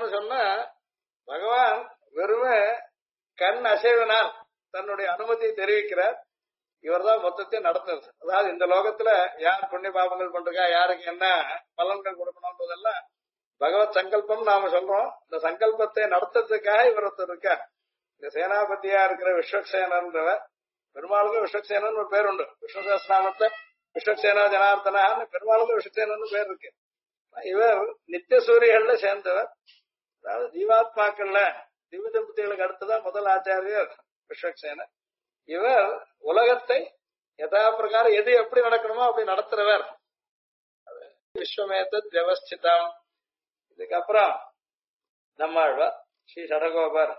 சொன்னா பகவான் வெறுமே கண் அசைவனால் தன்னுடைய அனுமதியை தெரிவிக்கிறார். இவர் தான் மொத்தத்தையும் நடத்துறது. அதாவது இந்த லோகத்துல யார் புண்ணிய பாபங்கள் பண்றா, யாருக்கு என்ன பலன்கள் கொடுக்கணும்ன்றதெல்லாம் பகவத் சங்கல்பம் நாம சொல்றோம். இந்த சங்கல்பத்தை நடத்துறதுக்காக இவர் ஒருத்தர் இருக்கார். இந்த சேனாபதியா இருக்கிற விஸ்வக்சேனன்றவர், பெருமாளுக்கு விஸ்வக்சேனன் ஒரு பேர் உண்டு. விஷ்ணு சஹஸ்ரநாமத்துல விஸ்வக்சேனா ஜனார்த்தனான்னு பெருமாளுக்கு விஸ்வக்சேனன் பேர் இருக்கு. இவர் நித்திய சூரியகள்ல சேர்ந்தவர். அதாவது ஜீவாத்மாக்கள்ல திவ்ய தம்பதிகளுக்கு அடுத்துதான் முதல் ஆச்சாரியர் விஸ்வக்சேனர். இவர் உலகத்தை யதா பிரகாரம் எது எப்படி நடக்கணுமோ அப்படி நடத்துறவர். விஸ்வமேத வியவஸ்திதம். இதுக்கப்புறம் நம்மாழ்வார் ஸ்ரீ சடகோபர்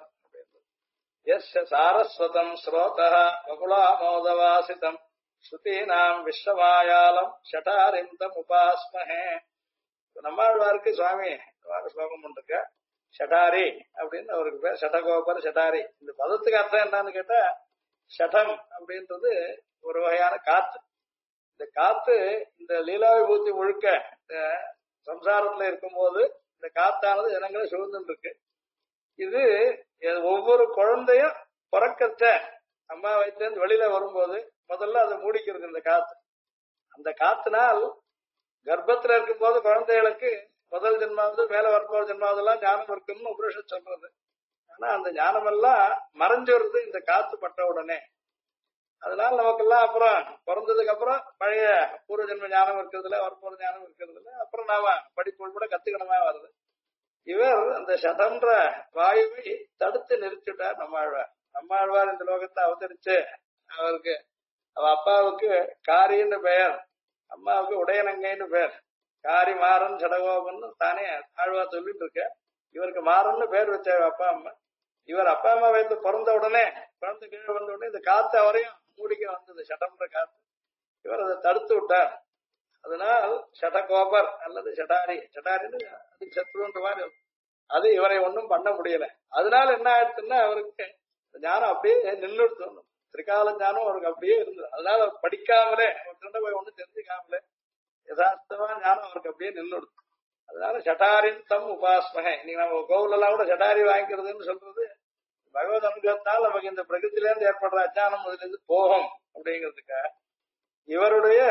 சாரஸ்வதம் ஸ்ரோதः வகுலாமோதவாசிதம் ஸ்ருதீனாம் விஸ்வமாயாலம் ஷடாரிந்தம் உபாஸ்மஹே. நம்மாழ்வாருக்கு சுவாமி ஸ்லோகம் பண்ணிருக்க. ஷடாரி அப்படின்னு அவருக்கு பேர். ஷடகோபர் ஷடாரி. இந்த பதத்துக்கு அர்த்தம் என்னன்னு கேட்டா, ஷடம் அப்படின்றது ஒரு வகையான காத்து. இந்த காத்து இந்த லீலா விபூதி முழுக்க சம்சாரத்துல இருக்கும்போது இந்த காத்தானது ஜனங்களை சூழ்ந்துட்டு இருக்கு. இது ஒவ்வொரு குழந்தையும் பிறக்கத்த அம்மா வயிற்றுல வெளியில வரும்போது முதல்ல அதை மூடிக்கிறது இந்த காத்து. அந்த காத்தினால் கர்ப்பத்துல இருக்கும்போது குழந்தைகளுக்கு முதல் ஜென்மாவது மேல வரப்போற ஜென்மாவதெல்லாம் ஞானம் இருக்குன்னு உபனிஷத் சொல்றது. ஆனா அந்த ஞானம் எல்லாம் மறைஞ்சு வருது இந்த காத்து பட்ட உடனே. அதனால நமக்கெல்லாம் அப்புறம் பிறந்ததுக்கு அப்புறம் பழைய பூர்வ ஜென்ம ஞானம் இருக்கிறதுல வரப்போற ஞானம் இருக்கிறதுல அப்புறம் நாம படிப்பு உள்பட கத்துக்கணுமா வருது. இவர் அந்த சதன்ற வாயுவை தடுத்து நிறுத்திட்டார் நம்மாழ்வார். நம்மாழ்வார் இந்த லோகத்தை அவதரிச்சு அவருக்கு அவ அப்பாவுக்கு காரின்னு பெயர், அம்மாவுக்கு உடையனங்கைன்னு பேர். காரி மாறன் சடகோபன் தானே ஆழ்வார் சொல்லிட்டு இருக்க. இவருக்கு மாறன்னு பேர் வச்சாரு அப்பா அம்மா. இவர் அப்பா அம்மா வயது பிறந்த உடனே குழந்தை கீழே வந்த உடனே இந்த காத்து அவரையும் மூடிக்க வந்தது, சடம்ன்ற காத்து. இவர் அதை தடுத்து விட்டார். அதனால் சடகோபர் அல்லது சடாரி, சடாரின்னு அதுக்கு சத்ருன்ற மாதிரி அது இவரை ஒன்றும் பண்ண முடியல. அதனால என்ன ஆயிடுச்சுன்னா அவருக்கு ஞானம் அப்படியே நின்றுட்டு திரிகால ஞானம் அவருக்கு அப்படியே இருந்தது. அதனால படிக்காமலே ஒருத்தண்ட போய் ஒன்றும் தெரிஞ்சுக்காமலே யதார்த்தமா ஞானம் அவருக்கு அப்படியே நின்றுடுது. அதனால சட்டாரின் தம் உபாஸ்மகை. இன்னைக்கு நம்ம கோவில் எல்லாம் கூட சட்டாரி வாங்கிக்கிறதுன்னு சொல்றது பகவத் அனுகிரகத்தால் நமக்கு இந்த பிரகிருத்தில இருந்து ஏற்படுற அஜானம் முதல்ல இருந்து போகும் அப்படிங்கிறதுக்காக. இவருடைய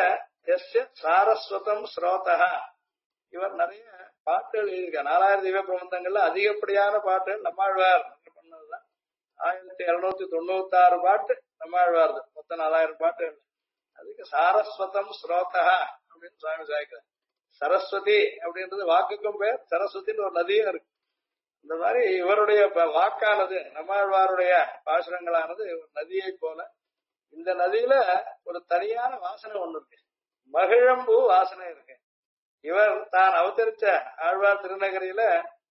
சாரஸ்வதம் ஸ்ரோதா. இவர் நிறைய பாட்டுகள் எழுதியிருக்கார். 4000 திவ்ய பிரபந்தங்கள்ல அதிகப்படியான பாட்டுகள் நம்மாழ்வார் பண்ணதுதான். 1796 பாட்டு நம்மாழ்வார், மொத்தம் 4000 பாட்டுகள். அதுக்கு சாரஸ்வதம் ஸ்ரோதா அப்படின்னு சுவாமி சாய்க்கிறார். சரஸ்வதி அப்படின்றது வாக்குக்கும் பேர், சரஸ்வதினு ஒரு நதியும் இருக்கு. இந்த மாதிரி இவருடைய வாக்கானது நம்மாழ்வாருடைய பாசுரங்களானது ஒரு நதியை போல. இந்த நதியில ஒரு தனியான வாசனை ஒண்ணு இருக்கு, மகிழம்பூ வாசனை இருக்கு. இவர் தான் அவதரிச்ச ஆழ்வார் திருநகரியில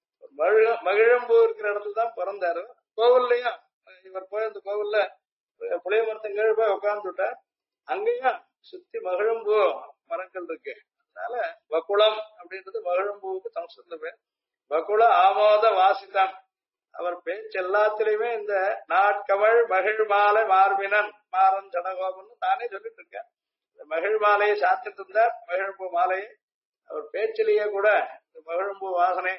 மகிழம்பூ இருக்கிற இடத்துல தான் பிறந்தாரு. கோவில்லையும் இவர் போய் அந்த கோவில்ல புளிய மரத்தங்கீழ் போய் உட்கார்ந்துட்டார். அங்கேயும் சுத்தி மகிழம்பூ மரங்கள் இருக்கு. அதனால வக்குளம் அப்படின்றது மகிழம்பூவுக்கு சம்ஸ்கிருத பேர். வகுல ஆமோத வாசிதம். அவர் பேச்சு எல்லாத்திலையுமே இந்த நாட்கவள் மகிழ் மாலை மார்பினன் மாறன் சடகோபன் தானே சொல்லிட்டு இருக்க. இந்த மகிழ் மாலையை சாத்திட்டு இருந்தார், மகிழ்பூ மாலையை. அவர் பேச்சிலேயே கூட இந்த மகிழ்பூ வாசனை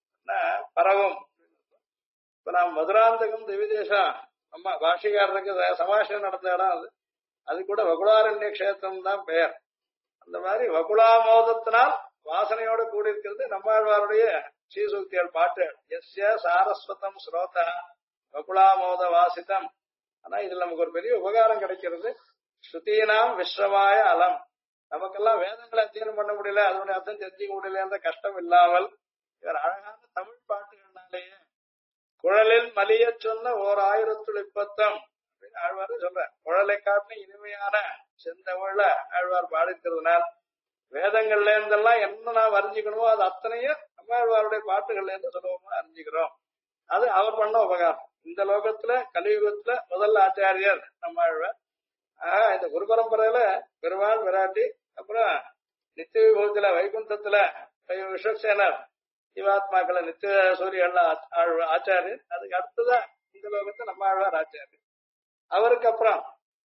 பரவும். இப்ப நாம் மதுராந்தகம் திவ்யதேசம் அம்மா பாஷிகாரருக்கு சமாஷம் நடந்த இடம் அது. அது கூட வகுலாரண்ய கஷேத்திரம் தான் பெயர். அந்த மாதிரி வகுலாமோதத்தினால் வாசனையோட கூடியிருக்கிறது நம்மாழ்வாருடைய ஸ்ரீசூக்திகள் பாட்டு. எஸ்ய சாரஸ்வதம் ஸ்ரோதா வகுலாமோத வாசிதம். ஆனா இதுல நமக்கு ஒரு பெரிய உபகாரம் கிடைக்கிறது. ஸ்ருதீனாம் விஸ்வமாய அலம். நமக்கெல்லாம் வேதங்களை அத்தியனம் பண்ண முடியல, அதனுடைய அர்த்தம் தெரிஞ்சுக்க முடியல கஷ்டம் இல்லாமல் இவர் அழகான தமிழ் பாட்டுகள்னாலேயே குழலில் மலிய சொன்ன 1020 அப்படின்னு ஆழ்வார் சொல்ற. குழலை காட்டின இனிமையான செந்தமிழ்ல ஆழ்வார் பாடிக்கிறதுனால் வேதங்கள்ல இருந்தெல்லாம் என்ன நாம் அறிஞ்சிக்கணுமோ அது அத்தனையும் நம்மாழ்வாருடைய பாட்டுகள்ல இருந்து சுலபமா அறிஞ்சிக்கிறோம். அது அவர் பண்ண உபகாரம். இந்த லோகத்துல கலியுகத்துல முதல் ஆச்சாரியர் நம்மாழ்வார். இந்த குரு பரம்பரையில பெருமாள் விராட்டி, அப்புறம் நித்திய விபூதியில வைகுந்தத்துல விஸ்வக்சேனர், ஜீவாத்மாக்களை நித்திய சூரியன்ல ஆச்சாரியர். அதுக்கு அடுத்துதான் இந்த லோகத்துல நம்மாழ்வார் ஆச்சாரியர். அவருக்கு அப்புறம்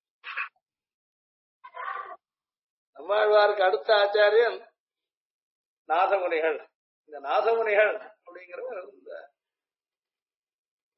நம்மாழ்வாருக்கு அடுத்த ஆச்சாரியன் நாதமுனிகள். இந்த நாதமுனிகள் அப்படிங்கிறவர் இந்த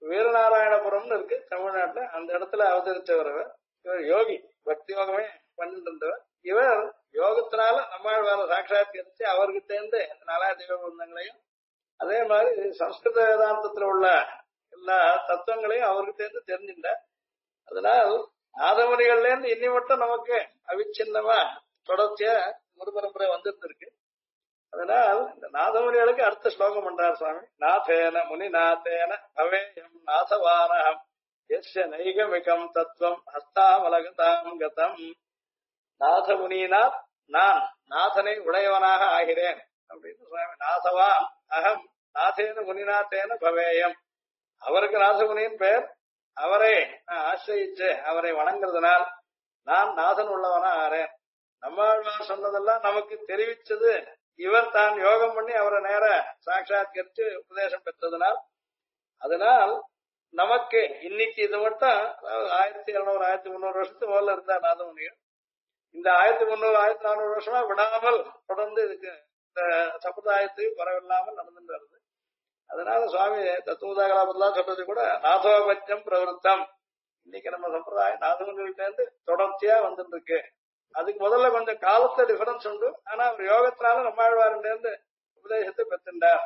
வீரநாராயணபுரம்னு இருக்கு தமிழ்நாட்டுல, அந்த இடத்துல அவதரிச்சவர் அவர். இவர் யோகி, பக்தி யோகமே பண்ணிட்டு இருந்தவர். இவர் யோகத்தினால நம்மாழ்வார சாட்சாத்கரிச்சு அவர்கிட்ட இருந்து நாலா தெய்வ பந்தங்களையும் அதே மாதிரி சம்ஸ்கிருத வேதாந்தத்துல உள்ள எல்லா தத்துவங்களையும் அவர்கிட்ட இருந்து தெரிஞ்சுட்டார். அதனால் நாதமுனிகள்ல இருந்து இன்னி மட்டும் நமக்கு அவிச்சின்னமா தொடர்ச்சியா குரு பரம்பரை வந்துட்டு இருக்கு. அதனால் இந்த நாதமுனிகளுக்கு அடுத்த ஸ்லோகம் பண்றார் சுவாமி. நாதேன முனிநாதேன பவேயம் நாதவானகம் எஸ்ய நைகமிகம் தத்துவம் ஹஸ்தாமலகதாம் கதம். நாதமுனியினால் நான் நாதனை உடையவனாக ஆகிறேன் அப்படின்னு சுவாமி. நாதவான் அகம் நாதேன முனிநாதேன பவேயம். அவருக்கு நாதமுனியின் பெயர். அவரை நான் ஆசிரியிச்சு அவரை வணங்குறதுனால் நான் நாதன் உள்ளவனா ஆறேன். நம்மாழ்வார் சொன்னதெல்லாம் நமக்கு தெரிவிச்சது இவர் தான் யோகம் பண்ணி அவரை நேர சாட்சாத்கரிச்சு உபதேசம் பெற்றதுனால். அதனால் நமக்கு இன்னைக்கு இது மட்டும் 1700 1300 வருஷத்துக்கு முதல்ல இருந்தார் நாதமுனிகள். இந்த 1300 1400 வருஷமா விடாமல் தொடர்ந்து இதுக்கு இந்த சம்பிரதாயத்துக்கு குறைவில்லாமல் நடந்துட்டு வருது. அதனால சுவாமி தத்துவதாகலாபத்தான் சொல்றது கூட நாதோபத்தியம் பிரவருத்தம். இன்னைக்கு நம்ம சம்பிரதாயம் நாதமுனிகள்ட்ட இருந்து தொடர்ச்சியா வந்துட்டு இருக்கு. அதுக்கு முதல்ல கொஞ்சம் காலத்துல டிஃபரன்ஸ் உண்டு. ஆனா அவர் யோகத்தினால நம்மாழ்வார்ல இருந்து உபதேசத்தை பெற்றுண்டார்.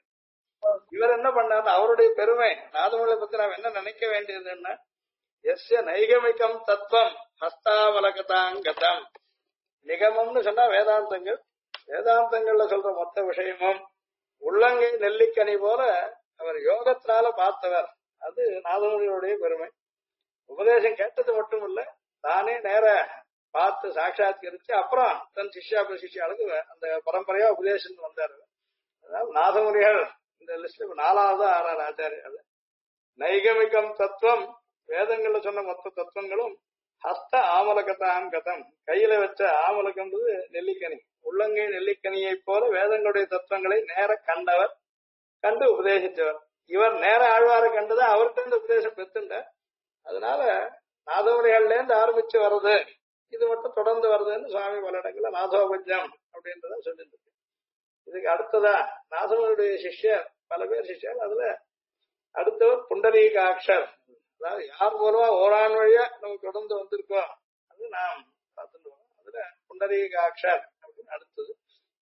இவர் என்ன பண்ணாரு, அவருடைய பெருமை நாதமுனிகளை பத்தி நாம் என்ன நினைக்க வேண்டியதுன்னா, எஸ்ய நைகமிகம் தத்துவம் ஹஸ்தாவலகதாங்கதம். நிகமம்னு சொன்னா வேதாந்தங்கள். வேதாந்தங்கள்ல சொல்ற மொத்த விஷயமும் உள்ளங்கை நெல்லிக்கனி போல அவர் யோகத்தினால பார்த்தவர். அது நாதமுனிகளுடைய பெருமை. உபதேசம் கேட்டது மட்டும் இல்ல, தானே நேர பார்த்து சாட்சாத்கரிச்சு அப்புறம் தன் சிஷ்யாளுக்கு அந்த பரம்பரையா உபதேசம் வந்தாரு. அதனால நாதமுனிகள் இந்த லிஸ்ட்ல 4வது 6வது ஆச்சாரியர். நைகமிகம் தத்துவம் வேதங்கள்ல சொன்ன மொத்த தத்துவங்களும் ஹஸ்த ஆமலகதாம் கதம். கையில வச்ச ஆமலகம்ன்றது நெல்லிக்கனி, உள்ளங்கை நெல்லிக்கனியை போல வேதங்களுடைய தத்துவங்களை நேர கண்டவர், கண்டு உபதேசித்தவர். இவர் நேர ஆழ்வாரை கண்டுதான் அவர்கிட்ட இருந்து உபதேசம் பெற்றுண்ட. அதனால நாதமுனிகள்ல இருந்து ஆரம்பிச்சு வர்றது இது மட்டும் தொடர்ந்து வருதுன்னு சுவாமி பல இடங்கள்ல நாதோபஜம் அப்படின்றத சொல்லிட்டு இருக்கு. இதுக்கு அடுத்ததா நாதமுனியுடைய சிஷ்யர் பல பேர் சிஷ்யர். அதுல அடுத்தவர் புண்டரீகாட்சர். அதாவது யார் மூலமா ஓரான் வழியா நம்ம தொடர்ந்து வந்திருக்கோம் அது நாம் பார்த்துட்டு. அதுல புண்டரீகாட்சர் அப்படின்னு அடுத்தது.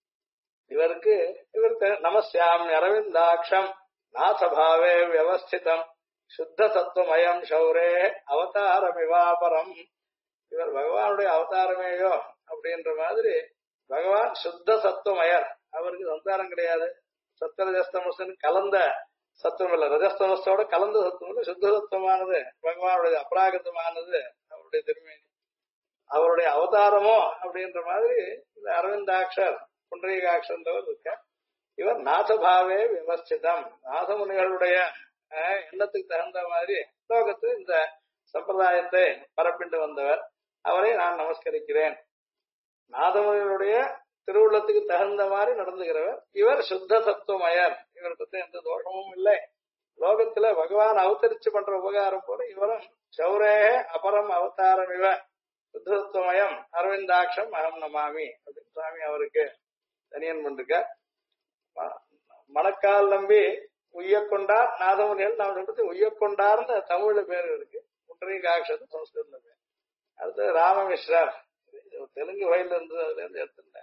இவருக்கு நமஸ்யாம் அரவிந்தாட்சம் நாசபாவே வியவஸ்திதம் சுத்த சத்துவமயம் சௌரே அவதாரமிவாபரம். இவர் பகவானுடைய அவதாரமேயோ அப்படின்ற மாதிரி பகவான் சுத்த சத்துவமயர். அவருக்கு சந்தாரம் கிடையாது. சத்வரஜஸ்தமசன் கலந்த சத்துவம் இல்ல, ரஜஸ்தமசோட கலந்த சத்துவம் இல்ல, சுத்த சத்துவமானது பகவானுடைய அபராகதமானது அவருடைய திருமை. அவருடைய அவதாரமோ அப்படின்ற மாதிரி இந்த அரவிந்தாட்சர் புண்டரீகாட்சர்ன்றவர் இருக்க. இவர் நாசபாவே விவஸ்திதம். நாதமுனிகளுடைய எண்ணத்துக்கு தகுந்த மாதிரி லோகத்து இந்த சம்பிரதாயத்தை பரப்பிண்டு வந்தவர். அவரை நான் நமஸ்கரிக்கிறேன். நாதமுனிகளுடைய திருவுள்ளத்துக்கு தகுந்த மாதிரி நடந்துகிறவர். இவர் சுத்த சத்துவமயர். இவர் பத்தி எந்த தோஷமும் இல்லை. லோகத்துல பகவான் அவதரிச்சு பண்ற உபகாரம் போல இவரும் சௌரே அபரம் அவதாரம் இவ சுத்த சத்துவமயம் அரவிந்தாட்சம் அகம் நமாமி அப்படின்னு சுவாமி அவருக்கு தனியன் பண்ணிருக்க. மணக்கால் நம்பி உய்யக்கொண்டார் நாதமுனிகள். நாம் சொல்றது உய்யக்கொண்டார்னு தமிழ்ல பேர் இருக்கு. புண்டரீகாட்சர் சம்ஸ்கிருத பேர். அடுத்து ராமமிஸ்ரர், தெலுங்கு வயல இருந்து அதுல இருந்து எடுத்துட்டேன்.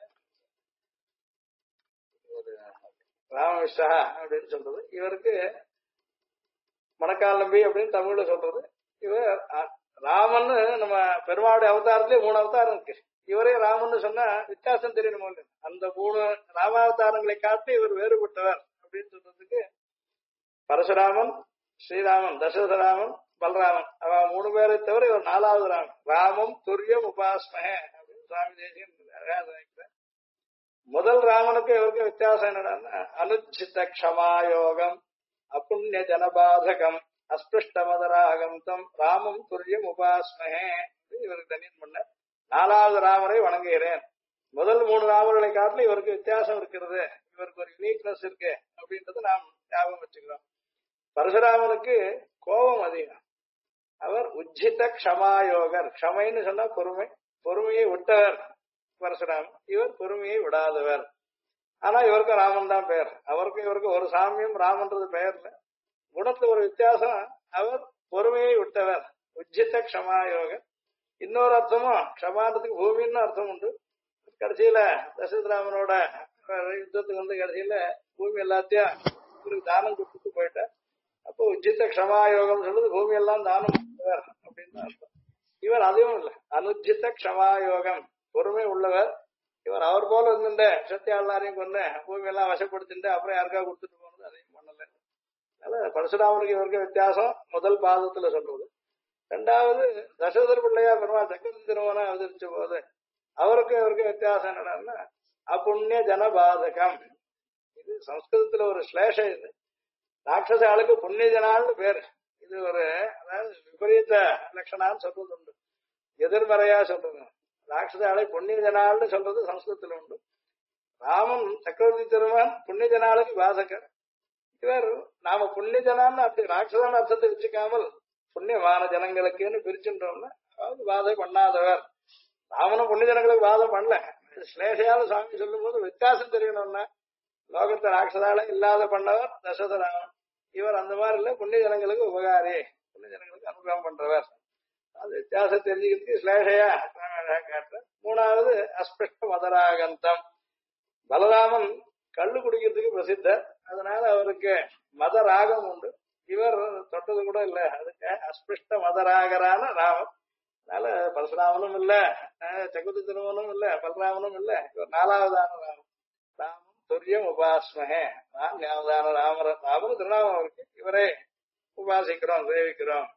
ராமமிஸ்ரா அப்படின்னு சொல்றது. இவருக்கு மணக்கால் நம்பி அப்படின்னு தமிழ்ல சொல்றது. இவர் ராமன் நம்ம பெருமாளுடைய அவதாரத்திலே 3 அவதாரம் இருக்கு. இவரே ராமன் சொன்னா வித்தியாசம் தெரியணும். அந்த 3 ராமாவதாரங்களை காட்டி இவர் வேறுபட்டவர் அப்படின்னு சொல்றதுக்கு பரசுராமன், ஸ்ரீராமன், தசரதராமன், பலராமன் அவ 3 பேரை தவிர இவர் 4வது ராமன். ராமம் துரியம் உபாஸ்மஹே அப்படின்னு சுவாமி தேசியன் முதல் ராமனுக்கு இவருக்கு வித்தியாசம் என்னன்னா அனுச்சித க்ஷமாயோகம் அப்புண்ணிய ஜனபாதகம் அஸ்பிருஷ்டமதராகம் தம் ராமம் துரியம் உபாஸ்மஹே இவருக்கு தனியன் பண்ண 4வது ராமரை வணங்குகிறேன். முதல் 3 ராமர்களை காட்டிலும் இவருக்கு வித்தியாசம் இருக்கிறது. இவருக்கு ஒரு யூனிக்னஸ் இருக்கு அப்படின்றத நாம் ஞாபகம் வச்சுக்கிறோம். பரசுராமனுக்கு கோபம் அதிகம். அவர் உஜ்ஜித க்ஷமாயோகர். க்ஷமைன்னு சொன்னா பொறுமை. பொறுமையை விட்டவர் பரசுராமன். இவர் பொறுமையை விடாதவர். ஆனா இவருக்கு ராமன் தான் பெயர். அவருக்கு இவருக்கு ஒரு சாமியம் ராமன்றது பெயர்ல குணத்துல ஒரு வித்தியாசம். அவர் பொறுமையை விட்டவர், உஜ்ஜித க்ஷமாயோக. இன்னொரு அர்த்தமும் க்ஷமான்றதுக்கு பூமின்னு அர்த்தம் உண்டு. கடைசியில தசரதராமனோட யுத்தத்துக்கு வந்து கடைசியில பூமி எல்லாத்தையும் இவருக்கு தானம் கொடுத்துட்டு போயிட்டார். அப்போ உஜ்ஜித க்ஷமாயோகம் சொல்றது பூமி எல்லாம் தானம் கொடுத்தவர் அப்படின்னு அர்த்தம். இவர் அதுவும் இல்லை, அனுஜித க்ஷமாயோகம், பொறுமை உள்ளவர். இவர் அவர் போல இருந்துட்ட சத்தியாளாரையும் கொண்டு பூமி எல்லாம் வசப்படுத்திட்டு அப்புறம் யாருக்கா கொடுத்துட்டு போனது அதையும் பண்ணல. அதனால பரசுராமனுக்கு இவருக்கு வித்தியாசம் முதல் பாதத்துல சொல்றது. ரெண்டாவது தசரதர் பிள்ளையா பெருமாள் சக்கரவர்த்தி திருமணம் அவதரிச்ச போது அவருக்கும் இவருக்கும் வித்தியாசம் என்னடான்னா அப்புண்ணிய ஜனபாதகம். இது சம்ஸ்கிருதத்துல ஒரு ஸ்லேஷம். இது ராட்சச ஆளுக்கு புண்ணிய ஜனான்னு பேரு. இது ஒரு அதாவது விபரீத லட்சணான்னு சொல்றது உண்டு, எதிர்மறையா சொல்றது. ராட்சச ஆளை புண்ணிய ஜனான்னு சொல்றது சம்ஸ்கிருதத்துல உண்டு. ராமன் சக்கரவர்த்தி திருமணம் புண்ணிய ஜனாளுக்கு பாதகர். இவர் நாம புண்ணிய ஜனான்னு அப்படி ராட்சசான அர்த்தத்தை வச்சுக்காமல் புண்ணியமான ஜனங்களுக்குன்னு பிரிச்சுட்டோம்னா அதாவது வாதை பண்ணாதவர். ராமனும் புண்ணிய ஜனங்களுக்கு வாதம் பண்ணல. ஸ்லேஷையால சுவாமி சொல்லும் போது வித்தியாசம் தெரியணும்னா லோகத்தை ராட்சதால இல்லாத பண்ணவர் தசரதராமன். இவர் அந்த மாதிரி இல்ல, புண்ணிய ஜனங்களுக்கு உபகாரி, புண்ணிய ஜனங்களுக்கு அனுகிரகம் பண்றவர். அது வித்தியாசம் தெரிஞ்சுக்கிறதுக்கு ஸ்லேஷையா காட்டுற. மூணாவது அஸ்பிருஷ்ட மதராகந்தம். பலராமன் கள்ளு குடிக்கிறதுக்கு பிரசித்தர், அதனால அவருக்கு மத ராகம் உண்டு. இவர் தொட்டது கூட இல்ல, அதுக்கு அஸ்பிருஷ்ட மதராகரான ராமன். அதனால பரசுராமனும் இல்ல, சகுதி திருமனும் இல்ல, பலராமனும் இல்ல, இவர் நாலாவதான ராமன். ராமன் துரியம் உபாஸ்மகே, நான்காவதான ராமன் திருநாமம் இருக்கு. இவரே உபாசிக்கிறோம், சேவிக்கிறோம்.